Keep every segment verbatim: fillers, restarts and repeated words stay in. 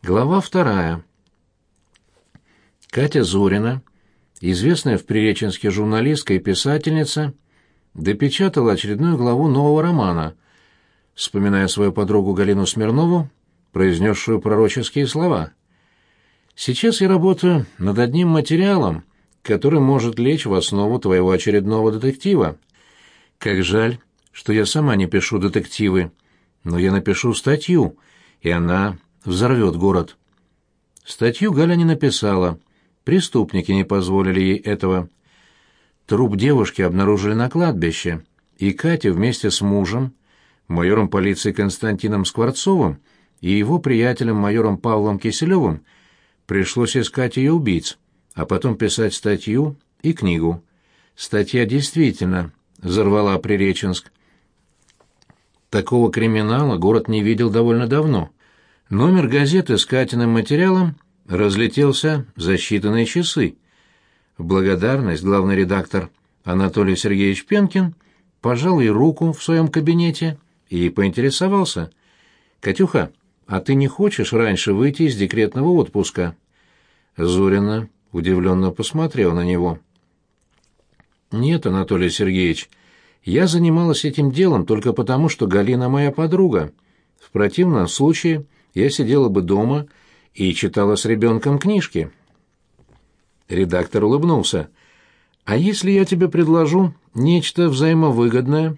Глава вторая. Катя Зорина, известная в Приреченске журналистка и писательница, допечатала очередную главу нового романа, вспоминая свою подругу Галину Смирнову, произнесшую пророческие слова. «Сейчас я работаю над одним материалом, который может лечь в основу твоего очередного детектива. Как жаль, что я сама не пишу детективы, но я напишу статью, и она взорвет город». Статью Галя не написала, преступники не позволили ей этого. Труп девушки обнаружили на кладбище, и Катя вместе с мужем, майором полиции Константином Скворцовым и его приятелем майором Павлом Киселевым, пришлось искать ее убийц, а потом писать статью и книгу. Статья действительно взорвала Приреченск. Такого криминала город не видел довольно давно. Номер газеты с Катиным материалом разлетелся за считанные часы. В благодарность главный редактор Анатолий Сергеевич Пенкин пожал ей руку в своем кабинете и поинтересовался: «Катюха, а ты не хочешь раньше выйти из декретного отпуска?» Зорина удивленно посмотрела на него. «Нет, Анатолий Сергеевич, я занималась этим делом только потому, что Галина моя подруга. В противном случае я сидела бы дома и читала с ребенком книжки». Редактор улыбнулся. «А если я тебе предложу нечто взаимовыгодное?»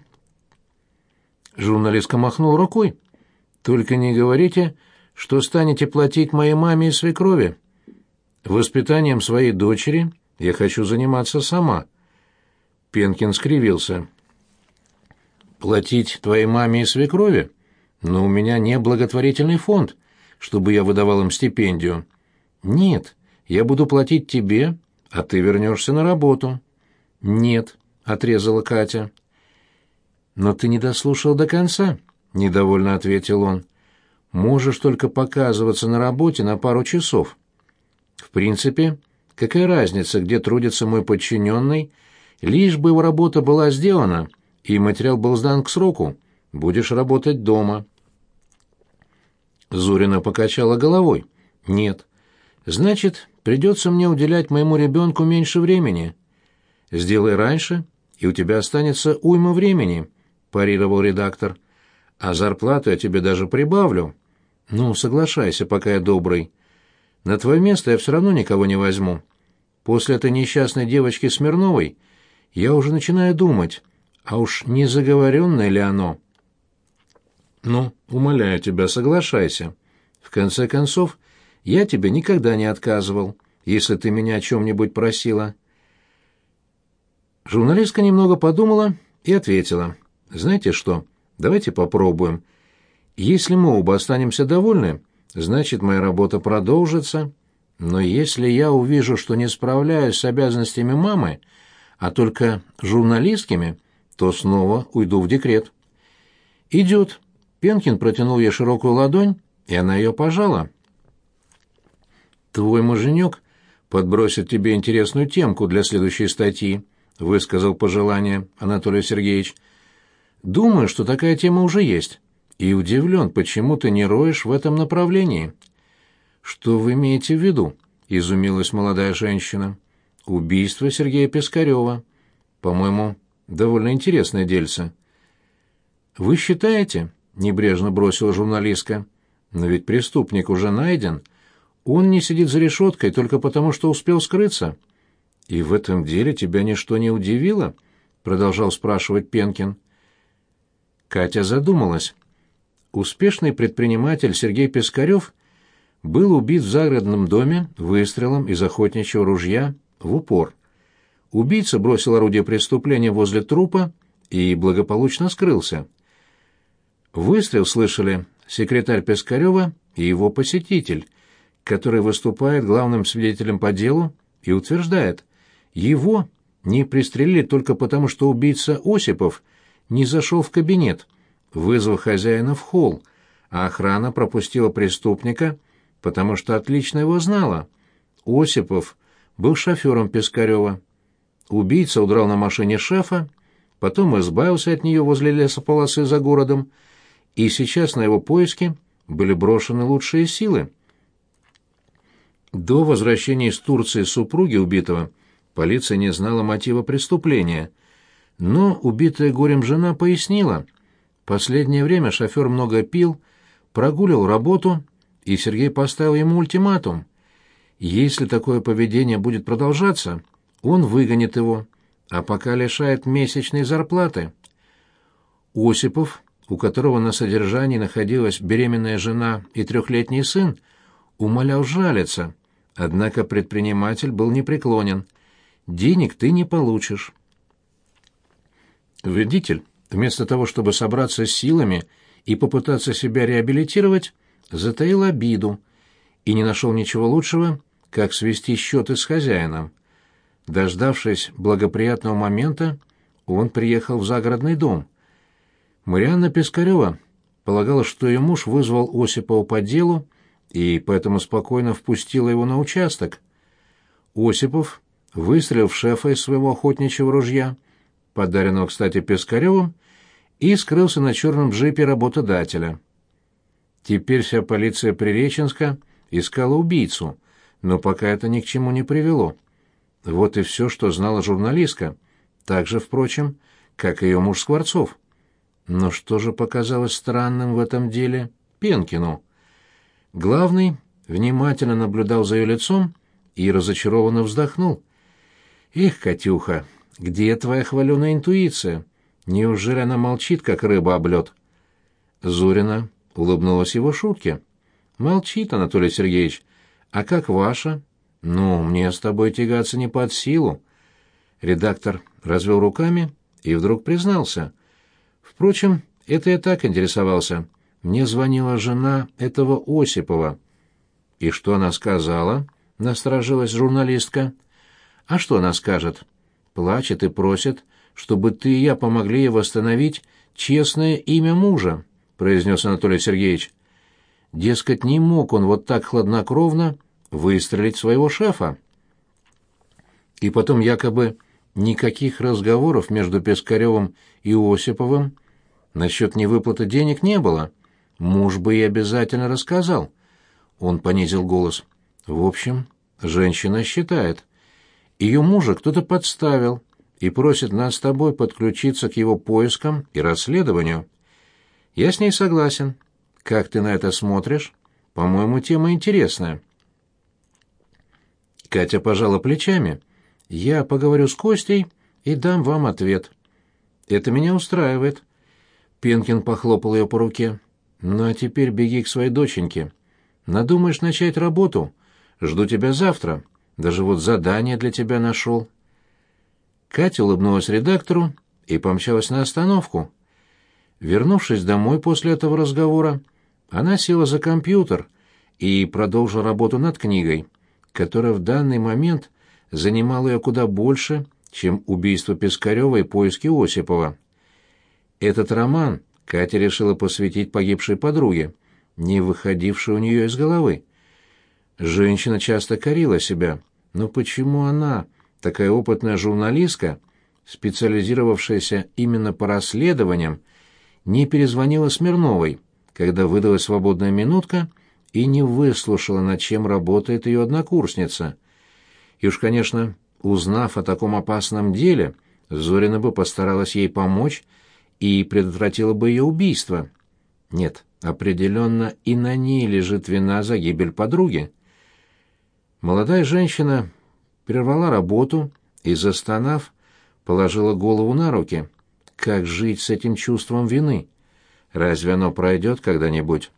Журналистка махнула рукой. «Только не говорите, что станете платить моей маме и свекрови. Воспитанием своей дочери я хочу заниматься сама». Пенкин скривился. «Платить твоей маме и свекрови? Но у меня не благотворительный фонд, чтобы я выдавал им стипендию. Нет, я буду платить тебе, а ты вернешься на работу». «Нет», — отрезала Катя. «Но ты не дослушал до конца», — недовольно ответил он. «Можешь только показываться на работе на пару часов. В принципе, какая разница, где трудится мой подчиненный, лишь бы его работа была сделана и материал был сдан к сроку. Будешь работать дома». Зорина покачала головой. «Нет. Значит, придется мне уделять моему ребенку меньше времени». «Сделай раньше, и у тебя останется уйма времени», — парировал редактор. «А зарплату я тебе даже прибавлю. Ну, соглашайся, пока я добрый. На твое место я все равно никого не возьму. После этой несчастной девочки Смирновой я уже начинаю думать, а уж не заговоренное ли оно?» «Ну, умоляю тебя, соглашайся. В конце концов, я тебе никогда не отказывал, если ты меня о чем-нибудь просила». Журналистка немного подумала и ответила: «Знаете что, давайте попробуем. Если мы оба останемся довольны, значит, моя работа продолжится. Но если я увижу, что не справляюсь с обязанностями мамы, а только журналистскими, то снова уйду в декрет». «Идет». Пенкин протянул ей широкую ладонь, и она ее пожала. «Твой муженек подбросит тебе интересную темку для следующей статьи», — высказал пожелание Анатолий Сергеевич. «Думаю, что такая тема уже есть, и удивлен, почему ты не роешь в этом направлении». «Что вы имеете в виду?» — изумилась молодая женщина. «Убийство Сергея Пискарева. По-моему, довольно интересное дельце». «Вы считаете?» — небрежно бросила журналистка. «Но ведь преступник уже найден. Он не сидит за решеткой только потому, что успел скрыться». «И в этом деле тебя ничто не удивило?» — продолжал спрашивать Пенкин. Катя задумалась. Успешный предприниматель Сергей Пискарев был убит в загородном доме выстрелом из охотничьего ружья в упор. Убийца бросил орудие преступления возле трупа и благополучно скрылся. Выстрел слышали секретарь Пискарева и его посетитель, который выступает главным свидетелем по делу и утверждает: его не пристрелили только потому, что убийца Осипов не зашел в кабинет, вызвав хозяина в холл, а охрана пропустила преступника, потому что отлично его знала. Осипов был шофером Пискарева. Убийца удрал на машине шефа, потом избавился от нее возле лесополосы за городом, и сейчас на его поиски были брошены лучшие силы. До возвращения из Турции супруги убитого полиция не знала мотива преступления, но убитая горем жена пояснила: последнее время шофер много пил, прогуливал работу, и Сергей поставил ему ультиматум. Если такое поведение будет продолжаться, он выгонит его, а пока лишает месячной зарплаты. Осипов, у которого на содержании находилась беременная жена и трехлетний сын, умолял жалиться, однако предприниматель был непреклонен. «Денег ты не получишь». Вредитель, вместо того, чтобы собраться с силами и попытаться себя реабилитировать, затаил обиду и не нашел ничего лучшего, как свести счеты с хозяином. Дождавшись благоприятного момента, он приехал в загородный дом. Марианна Пискарева полагала, что ее муж вызвал Осипова по делу, и поэтому спокойно впустила его на участок. Осипов выстрелил в шефа из своего охотничьего ружья, подаренного, кстати, Пискаревым, и скрылся на черном джипе работодателя. Теперь вся полиция Приреченска искала убийцу, но пока это ни к чему не привело. Вот и все, что знала журналистка, так же, впрочем, как и ее муж Скворцов. Но что же показалось странным в этом деле Пенкину? Главный внимательно наблюдал за ее лицом и разочарованно вздохнул. «Эх, Катюха, где твоя хваленая интуиция? Неужели она молчит, как рыба об лед?» Зорина улыбнулась его шутке. «Молчит, Анатолий Сергеевич. А как ваша? Ну, мне с тобой тягаться не под силу». Редактор развел руками и вдруг признался. «Впрочем, это я так интересовался. Мне звонила жена этого Осипова». «И что она сказала?» — насторожилась журналистка. «А что она скажет? Плачет и просит, чтобы ты и я помогли ей восстановить честное имя мужа», — произнес Анатолий Сергеевич. «Дескать, не мог он вот так хладнокровно выстрелить своего шефа». И потом якобы никаких разговоров между Пискаревым и Осиповым насчет невыплаты денег не было. Муж бы ей обязательно рассказал. Он понизил голос. «В общем, женщина считает. Ее мужа кто-то подставил и просит нас с тобой подключиться к его поискам и расследованию. Я с ней согласен. Как ты на это смотришь? По-моему, тема интересная». Катя пожала плечами. «Я поговорю с Костей и дам вам ответ». «Это меня устраивает». Пенкин похлопал ее по руке. «Ну а теперь беги к своей доченьке. Надумаешь начать работу? Жду тебя завтра. Даже вот задание для тебя нашел». Катя улыбнулась редактору и помчалась на остановку. Вернувшись домой после этого разговора, она села за компьютер и продолжила работу над книгой, которая в данный момент занимала ее куда больше, чем убийство Пискарева и поиски Осипова. Этот роман Катя решила посвятить погибшей подруге, не выходившей у нее из головы. Женщина часто корила себя, но почему она, такая опытная журналистка, специализировавшаяся именно по расследованиям, не перезвонила Смирновой, когда выдалась свободная минутка, и не выслушала, над чем работает ее однокурсница? И уж, конечно, узнав о таком опасном деле, Зорина бы постаралась ей помочь и предотвратила бы ее убийство. Нет, определенно и на ней лежит вина за гибель подруги. Молодая женщина прервала работу и, застонав, положила голову на руки. Как жить с этим чувством вины? Разве оно пройдет когда-нибудь?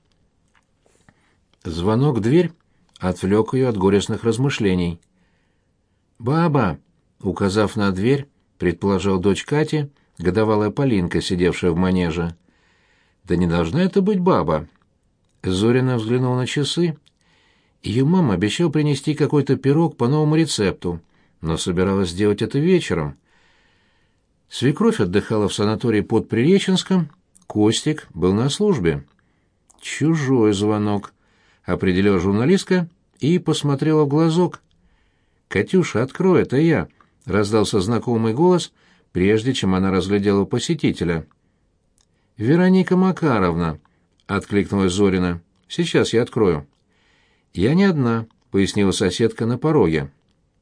Звонок в дверь отвлек ее от горестных размышлений. «Баба!» — указав на дверь, предположил дочь Кати, годовалая Полинка, сидевшая в манеже. «Да не должна это быть баба!» Зорина взглянула на часы. Ее мама обещала принести какой-то пирог по новому рецепту, но собиралась сделать это вечером. Свекровь отдыхала в санатории под Приреченском, Костик был на службе. «Чужой звонок», — определила журналистка и посмотрела в глазок. «Катюша, открой, это я», — раздался знакомый голос, прежде чем она разглядела посетителя. «Вероника Макаровна», — откликнулась Зорина, — «сейчас я открою». «Я не одна», — пояснила соседка на пороге.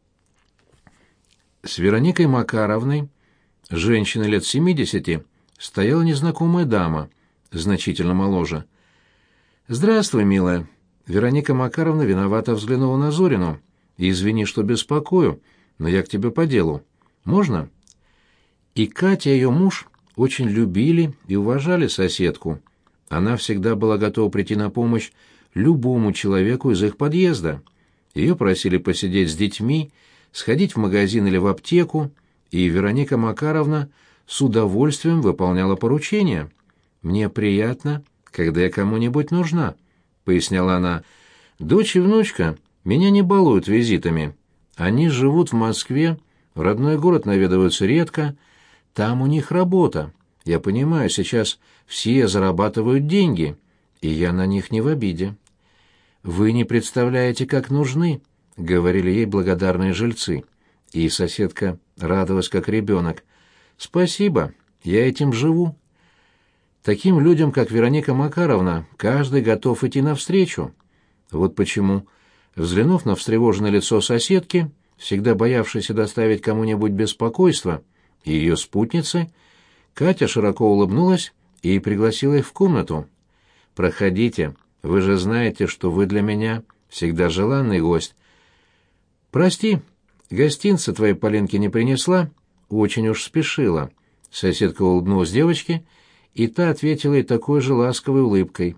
С Вероникой Макаровной, женщиной лет семидесяти, стояла незнакомая дама, значительно моложе. «Здравствуй, милая». Вероника Макаровна виновато взглянула на Зорину. «Извини, что беспокою, но я к тебе по делу. Можно?» И Катя и ее муж очень любили и уважали соседку. Она всегда была готова прийти на помощь любому человеку из их подъезда. Ее просили посидеть с детьми, сходить в магазин или в аптеку, и Вероника Макаровна с удовольствием выполняла поручения. «Мне приятно, когда я кому-нибудь нужна», — поясняла она. «Дочь и внучка меня не балуют визитами. Они живут в Москве, в родной город наведываются редко. Там у них работа. Я понимаю, сейчас все зарабатывают деньги, и я на них не в обиде». «Вы не представляете, как нужны», — говорили ей благодарные жильцы. И соседка радовалась, как ребенок. «Спасибо, я этим живу». Таким людям, как Вероника Макаровна, каждый готов идти навстречу. Вот почему, взглянув на встревоженное лицо соседки, всегда боявшейся доставить кому-нибудь беспокойство, и ее спутницы, Катя широко улыбнулась и пригласила их в комнату. «Проходите, вы же знаете, что вы для меня всегда желанный гость. Прости, гостинца твоей Полинке не принесла, очень уж спешила». Соседка улыбнулась девочке, и та ответила ей такой же ласковой улыбкой.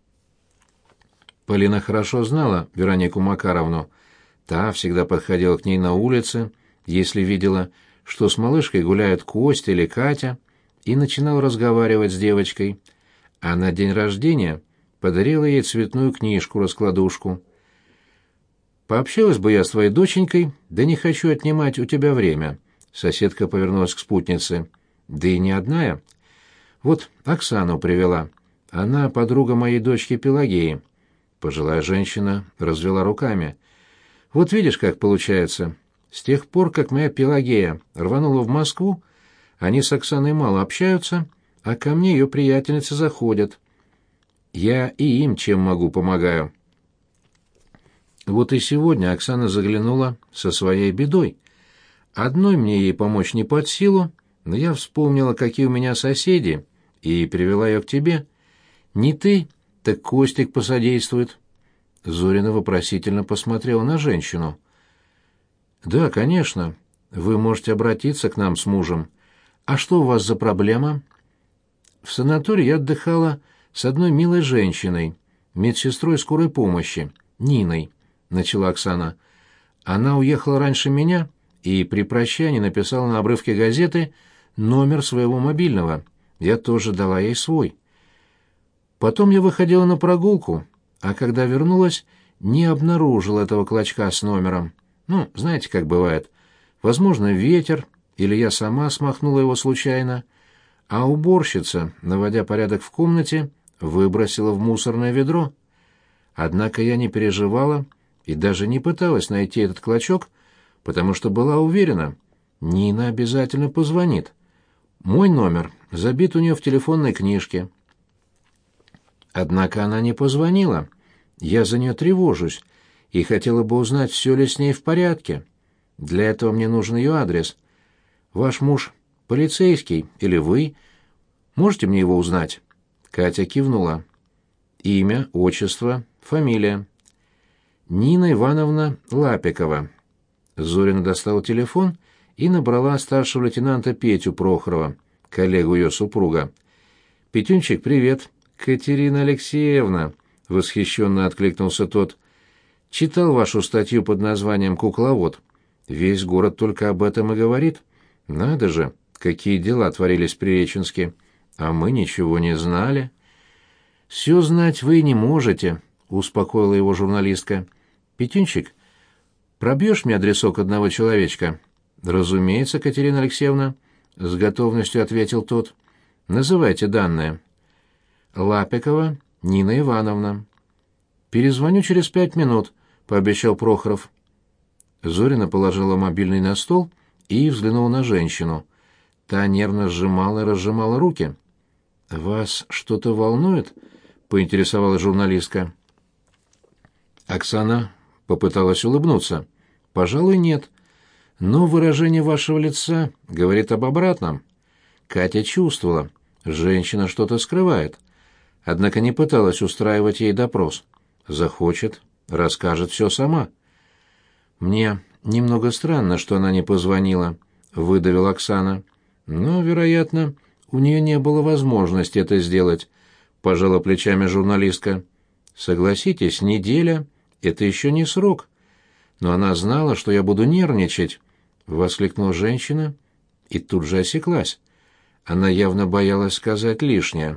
Полина хорошо знала Веронику Макаровну. Та всегда подходила к ней на улице, если видела, что с малышкой гуляют Костя или Катя, и начинала разговаривать с девочкой. А на день рождения подарила ей цветную книжку-раскладушку. «Пообщалась бы я с твоей доченькой, да не хочу отнимать у тебя время», — соседка повернулась к спутнице. «Да и не одна я. Вот Оксану привела. Она подруга моей дочки Пелагеи». Пожилая женщина развела руками. «Вот видишь, как получается. С тех пор, как моя Пелагея рванула в Москву, они с Оксаной мало общаются, а ко мне ее приятельницы заходят. Я и им чем могу помогаю». Вот и сегодня Оксана заглянула со своей бедой. Одной мне ей помочь не под силу, но я вспомнила, какие у меня соседи, и привела ее к тебе. Не ты, так Костик посодействует. Зорина вопросительно посмотрела на женщину. «Да, конечно. Вы можете обратиться к нам с мужем. А что у вас за проблема?» «В санатории я отдыхала с одной милой женщиной, медсестрой скорой помощи, Ниной», — начала Оксана. «Она уехала раньше меня и при прощании написала на обрывке газеты номер своего мобильного. Я тоже дала ей свой. Потом я выходила на прогулку, а когда вернулась, не обнаружила этого клочка с номером. Ну, знаете, как бывает. Возможно, ветер, или я сама смахнула его случайно, а уборщица, наводя порядок в комнате, выбросила в мусорное ведро. Однако я не переживала и даже не пыталась найти этот клочок, потому что была уверена, Нина обязательно позвонит. Мой номер забит у нее в телефонной книжке. Однако она не позвонила. Я за нее тревожусь и хотела бы узнать, все ли с ней в порядке. Для этого мне нужен ее адрес. Ваш муж полицейский или вы? Можете мне его узнать?» Катя кивнула. «Имя, отчество, фамилия». «Нина Ивановна Лапикова». Зорина достала телефон и набрала старшего лейтенанта Петю Прохорова, коллегу ее супруга. «Петюнчик, привет». «Катерина Алексеевна», — восхищенно откликнулся тот, — «читал вашу статью под названием «Кукловод». Весь город только об этом и говорит. Надо же, какие дела творились в Приреченске. А мы ничего не знали». «Все знать вы не можете», — успокоила его журналистка. «Петюнчик, пробьешь мне адресок одного человечка?» «Разумеется, Катерина Алексеевна», — с готовностью ответил тот. «Называйте данные». «Лапикова Нина Ивановна». «Перезвоню через пять минут», — пообещал Прохоров. Зорина положила мобильный на стол и взглянула на женщину. Та нервно сжимала и разжимала руки. «Вас что-то волнует?» — поинтересовалась журналистка. Оксана попыталась улыбнуться. «Пожалуй, нет. Но выражение вашего лица говорит об обратном». Катя чувствовала, женщина что-то скрывает, однако не пыталась устраивать ей допрос. Захочет, расскажет все сама. «Мне немного странно, что она не позвонила», — выдавила Оксана. «Но, вероятно, у нее не было возможности это сделать», — пожала плечами журналистка. «Согласитесь, неделя — это еще не срок. Но она знала, что я буду нервничать», — воскликнула женщина и тут же осеклась. Она явно боялась сказать лишнее.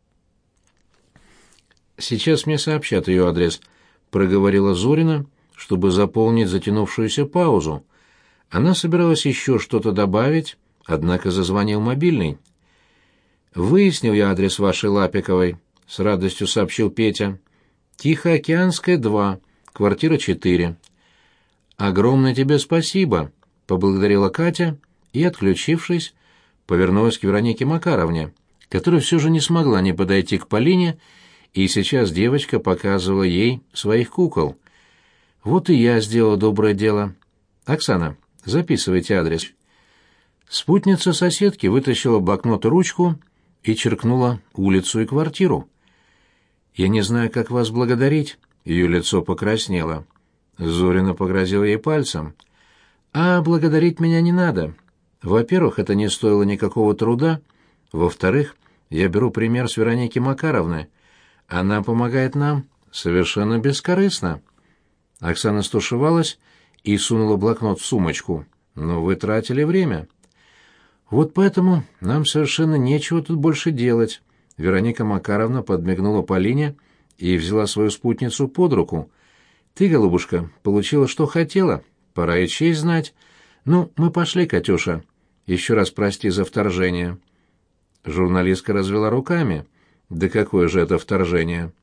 «Сейчас мне сообщат ее адрес», — проговорила Зорина, чтобы заполнить затянувшуюся паузу. Она собиралась еще что-то добавить, однако зазвонил мобильный. «Выяснил я адрес вашей Лапиковой», — с радостью сообщил Петя. «Тихоокеанская, два, квартира четыре». «Огромное тебе спасибо», — поблагодарила Катя и, отключившись, повернулась к Веронике Макаровне, которая все же не смогла не подойти к Полине, и сейчас девочка показывала ей своих кукол. «Вот и я сделала доброе дело. Оксана, записывайте адрес». Спутница соседки вытащила блокнот и ручку и черкнула улицу и квартиру. «Я не знаю, как вас благодарить», — ее лицо покраснело. Зорина погрозила ей пальцем. «А благодарить меня не надо. Во-первых, это не стоило никакого труда. Во-вторых, я беру пример с Вероники Макаровны. Она помогает нам совершенно бескорыстно». Оксана стушевалась и сунула блокнот в сумочку. «Но вы тратили время». «Вот поэтому нам совершенно нечего тут больше делать». Вероника Макаровна подмигнула Полине и взяла свою спутницу под руку. «Ты, голубушка, получила, что хотела. Пора и честь знать. Ну, мы пошли, Катюша. Еще раз прости за вторжение». Журналистка развела руками. «Да какое же это вторжение?»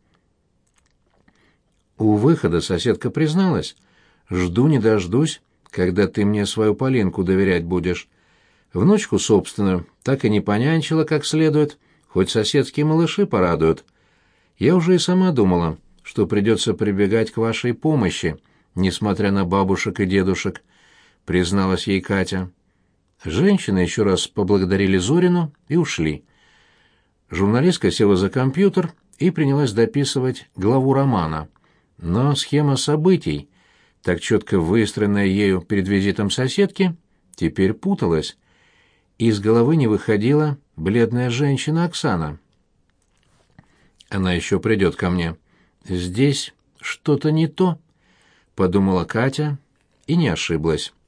У выхода соседка призналась. «Жду не дождусь, когда ты мне свою Полинку доверять будешь. Внучку собственную так и не понянчила как следует, хоть соседские малыши порадуют. Я уже и сама думала, что придется прибегать к вашей помощи, несмотря на бабушек и дедушек», — призналась ей Катя. Женщины еще раз поблагодарили Зорину и ушли. Журналистка села за компьютер и принялась дописывать главу романа. Но схема событий, так четко выстроенная ею перед визитом соседки, теперь путалась. Из головы не выходила бледная женщина Оксана. «Она еще придет ко мне. Здесь что-то не то», — подумала Катя и не ошиблась.